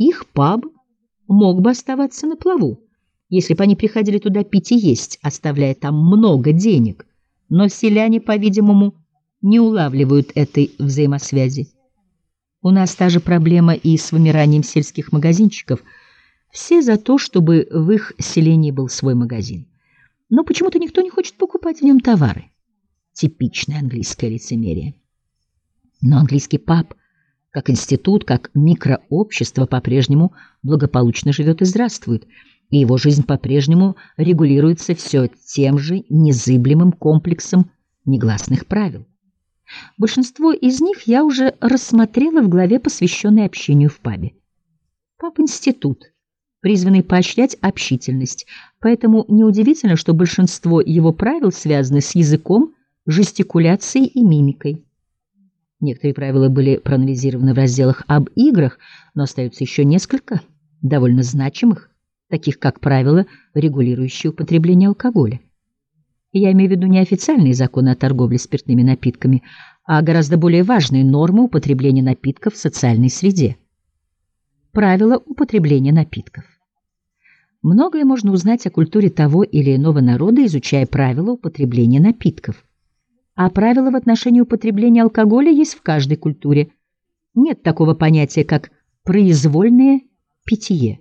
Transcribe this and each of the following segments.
их паб мог бы оставаться на плаву, если бы они приходили туда пить и есть, оставляя там много денег. Но селяне, по-видимому, не улавливают этой взаимосвязи. У нас та же проблема и с вымиранием сельских магазинчиков. Все за то, чтобы в их селении был свой магазин. Но почему-то никто не хочет покупать в нем товары. Типичное английское лицемерие. Но английский паб, как институт, как микрообщество, по-прежнему благополучно живет и здравствует, и его жизнь по-прежнему регулируется все тем же незыблемым комплексом негласных правил. Большинство из них я уже рассмотрела в главе, посвященной общению в пабе. Паб-институт, призванный поощрять общительность, поэтому неудивительно, что большинство его правил связаны с языком, жестикуляцией и мимикой. Некоторые правила были проанализированы в разделах об играх, но остается еще несколько довольно значимых, таких как правила, регулирующие употребление алкоголя. Я имею в виду не официальные законы о торговле спиртными напитками, а гораздо более важные нормы употребления напитков в социальной среде. Правила употребления напитков. Многое можно узнать о культуре того или иного народа, изучая правила употребления напитков. А правила в отношении употребления алкоголя есть в каждой культуре. Нет такого понятия, как произвольное питье.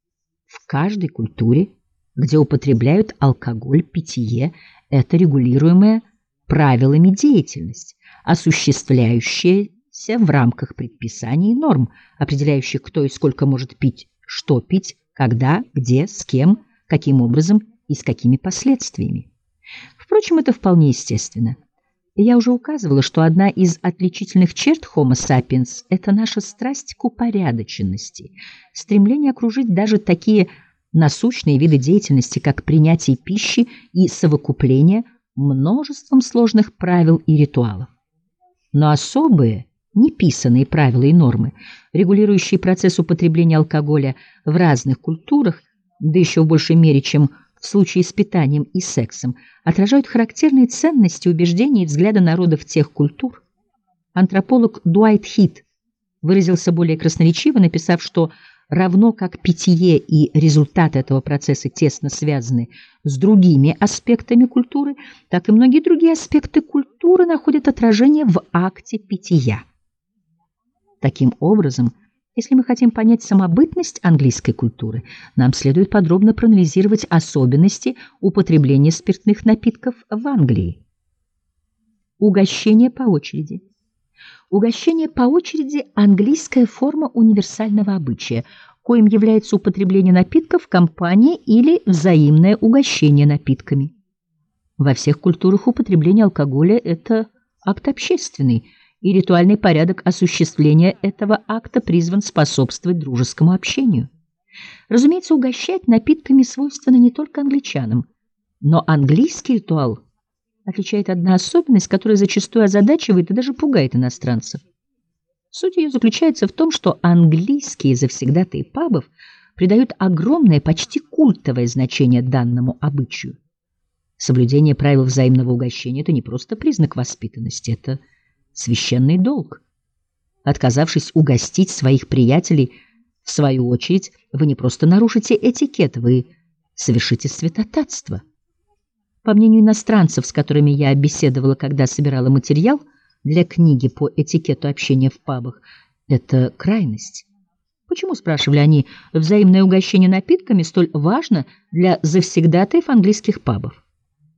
В каждой культуре, где употребляют алкоголь, питье – это регулируемая правилами деятельность, осуществляющаяся в рамках предписаний и норм, определяющих, кто и сколько может пить, что пить, когда, где, с кем, каким образом и с какими последствиями. Впрочем, это вполне естественно. Я уже указывала, что одна из отличительных черт Homo sapiens – это наша страсть к упорядоченности, стремление окружить даже такие насущные виды деятельности, как принятие пищи и совокупление, множеством сложных правил и ритуалов. Но особые, неписанные правила и нормы, регулирующие процесс употребления алкоголя в разных культурах, да еще в большей мере, чем в случае с питанием и сексом, отражают характерные ценности, убеждения и взгляды народов тех культур. Антрополог Дуайт Хит выразился более красноречиво, написав, что равно как питье и результаты этого процесса тесно связаны с другими аспектами культуры, так и многие другие аспекты культуры находят отражение в акте питья. Таким образом, если мы хотим понять самобытность английской культуры, нам следует подробно проанализировать особенности употребления спиртных напитков в Англии. Угощение по очереди. Угощение по очереди – английская форма универсального обычая, коим является употребление напитков в компании или взаимное угощение напитками. Во всех культурах употребление алкоголя – это акт общественный, и ритуальный порядок осуществления этого акта призван способствовать дружескому общению. Разумеется, угощать напитками свойственно не только англичанам, но английский ритуал отличает одна особенность, которая зачастую озадачивает и даже пугает иностранцев. Суть ее заключается в том, что английские завсегдатаи пабов придают огромное, почти культовое значение данному обычаю. Соблюдение правил взаимного угощения – это не просто признак воспитанности, это священный долг. Отказавшись угостить своих приятелей, в свою очередь, вы не просто нарушите этикет, вы совершите святотатство. По мнению иностранцев, с которыми я беседовала, когда собирала материал для книги по этикету общения в пабах, это крайность. Почему, спрашивали они, взаимное угощение напитками столь важно для завсегдатаев английских пабов?